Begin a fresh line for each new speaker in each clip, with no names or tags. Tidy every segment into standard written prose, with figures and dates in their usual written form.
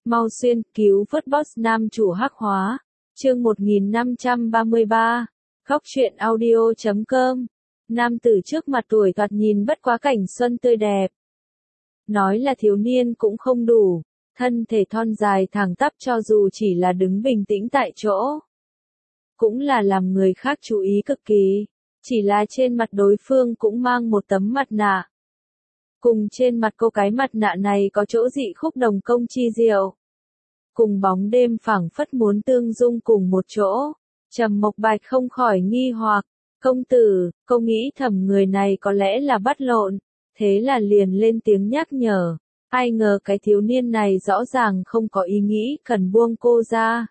Mau xuyên, cứu vớt boss nam chủ hắc hóa. Chương 1533. Khóc chuyện audio.com. Nam tử trước mặt tuổi thoạt nhìn bất quá cảnh xuân tươi đẹp. Nói là thiếu niên cũng không đủ, thân thể thon dài thẳng tắp cho dù chỉ là đứng bình tĩnh tại chỗ. Cũng là làm người khác chú ý cực kỳ, chỉ là trên mặt đối phương cũng mang một tấm mặt nạ. Cùng trên mặt cô cái mặt nạ này có chỗ dị khúc đồng công chi diệu. Cùng bóng đêm phảng phất muốn tương dung cùng một chỗ. Trầm Mộc Bạch không khỏi nghi hoặc, công tử, cô nghĩ thầm người này có lẽ là bắt lộn, thế là liền lên tiếng nhắc nhở. Ai ngờ cái thiếu niên này rõ ràng không có ý nghĩ cần buông cô ra.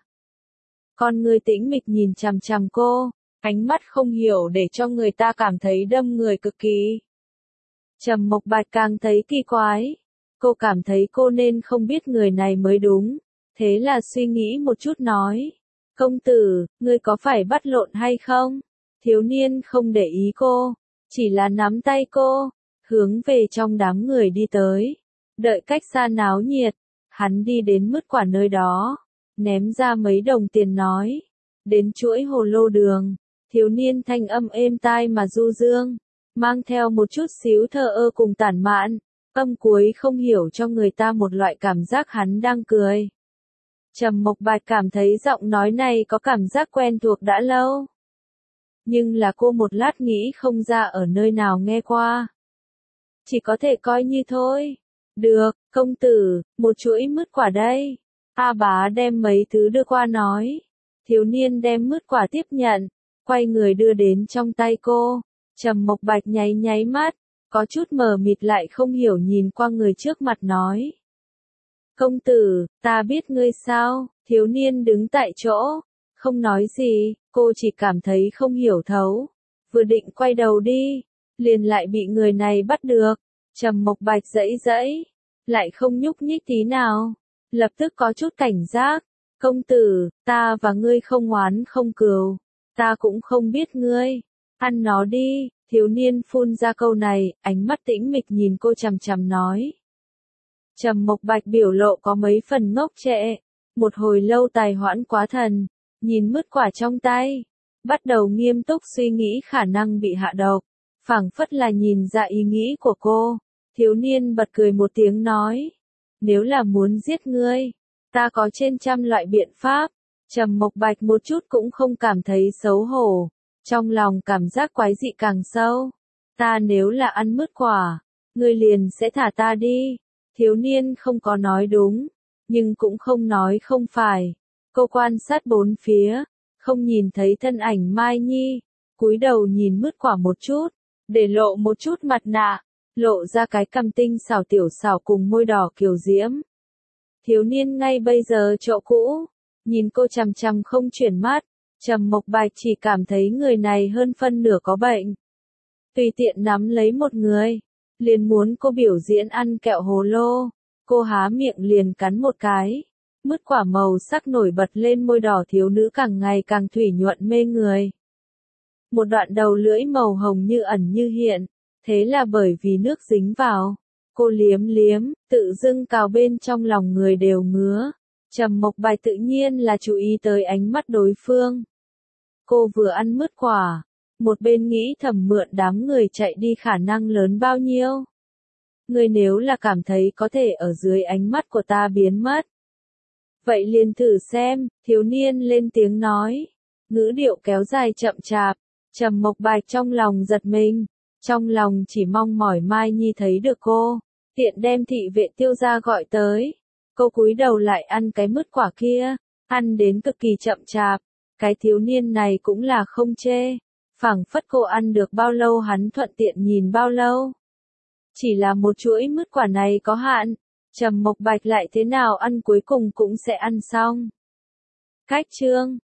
Con người tĩnh mịch nhìn chằm chằm cô, ánh mắt không hiểu để cho người ta cảm thấy đâm người cực kỳ. Trầm Mộc Bạch càng thấy kỳ quái. Cô cảm thấy cô nên không biết người này mới đúng. Thế là suy nghĩ một chút nói. Công tử, ngươi có phải bắt lộn hay không? Thiếu niên không để ý cô, chỉ là nắm tay cô, hướng về trong đám người đi tới. Đợi cách xa náo nhiệt, hắn đi đến mứt quả nơi đó, ném ra mấy đồng tiền nói. Đến chuỗi hồ lô đường, thiếu niên thanh âm êm tai mà du dương, mang theo một chút xíu thờ ơ cùng tản mạn, âm cuối không hiểu cho người ta một loại cảm giác hắn đang cười. Trầm Mộc Bạch cảm thấy giọng nói này có cảm giác quen thuộc đã lâu. Nhưng là cô một lát nghĩ không ra ở nơi nào nghe qua. Chỉ có thể coi như thôi. Được, công tử, một chuỗi mứt quả đây. A Bá đem mấy thứ đưa qua nói. Thiếu niên đem mứt quả tiếp nhận, quay người đưa đến trong tay cô. Trầm Mộc Bạch nháy nháy mắt, có chút mờ mịt lại không hiểu nhìn qua người trước mặt nói. Công tử, ta biết ngươi sao? Thiếu niên đứng tại chỗ, không nói gì, cô chỉ cảm thấy không hiểu thấu. Vừa định quay đầu đi, liền lại bị người này bắt được. Trầm Mộc Bạch giãy giãy, lại không nhúc nhích tí nào. Lập tức có chút cảnh giác. Công tử, ta và ngươi không oán không cừu. Ta cũng không biết ngươi. Ăn nó đi. Thiếu niên phun ra câu này, ánh mắt tĩnh mịch nhìn cô chằm chằm nói. Trầm Mộc Bạch biểu lộ có mấy phần ngốc trệ, một hồi lâu tài hoãn quá thần, nhìn mứt quả trong tay, bắt đầu nghiêm túc suy nghĩ khả năng bị hạ độc, phảng phất là nhìn ra ý nghĩ của cô. Thiếu niên bật cười một tiếng nói, nếu là muốn giết ngươi, ta có trên trăm loại biện pháp. Trầm Mộc Bạch một chút cũng không cảm thấy xấu hổ, trong lòng cảm giác quái dị càng sâu. Ta nếu là ăn mứt quả, ngươi liền sẽ thả ta đi. Thiếu niên không có nói đúng, nhưng cũng không nói không phải. Cô quan sát bốn phía, không nhìn thấy thân ảnh Mai Nhi, cúi đầu nhìn mứt quả một chút, để lộ một chút mặt nạ, lộ ra cái cằm tinh xảo tiểu xảo cùng môi đỏ kiều diễm. Thiếu niên ngay bây giờ chỗ cũ, nhìn cô chằm chằm không chuyển mắt, Trầm Mộc Bạch chỉ cảm thấy người này hơn phân nửa có bệnh. Tùy tiện nắm lấy một người, liền muốn cô biểu diễn ăn kẹo hồ lô, cô há miệng liền cắn một cái, mứt quả màu sắc nổi bật lên môi đỏ thiếu nữ càng ngày càng thủy nhuận mê người. Một đoạn đầu lưỡi màu hồng như ẩn như hiện, thế là bởi vì nước dính vào, cô liếm liếm, tự dưng cào bên trong lòng người đều ngứa. Trầm Mộc Bạch tự nhiên là chú ý tới ánh mắt đối phương. Cô vừa ăn mứt quả, một bên nghĩ thầm mượn đám người chạy đi khả năng lớn bao nhiêu. Người nếu là cảm thấy có thể ở dưới ánh mắt của ta biến mất. Vậy liền thử xem, thiếu niên lên tiếng nói. Ngữ điệu kéo dài chậm chạp, Trầm Mộc Bạch trong lòng giật mình. Trong lòng chỉ mong mỏi Mai Nhi thấy được cô, tiện đem thị vệ Tiêu gia gọi tới. Cô cúi đầu lại ăn cái mứt quả kia, ăn đến cực kỳ chậm chạp. Cái thiếu niên này cũng là không chê. Phảng phất cô ăn được bao lâu hắn thuận tiện nhìn bao lâu. Chỉ là một chuỗi mứt quả này có hạn, Trầm Mộc Bạch lại thế nào ăn cuối cùng cũng sẽ ăn xong. Cách chương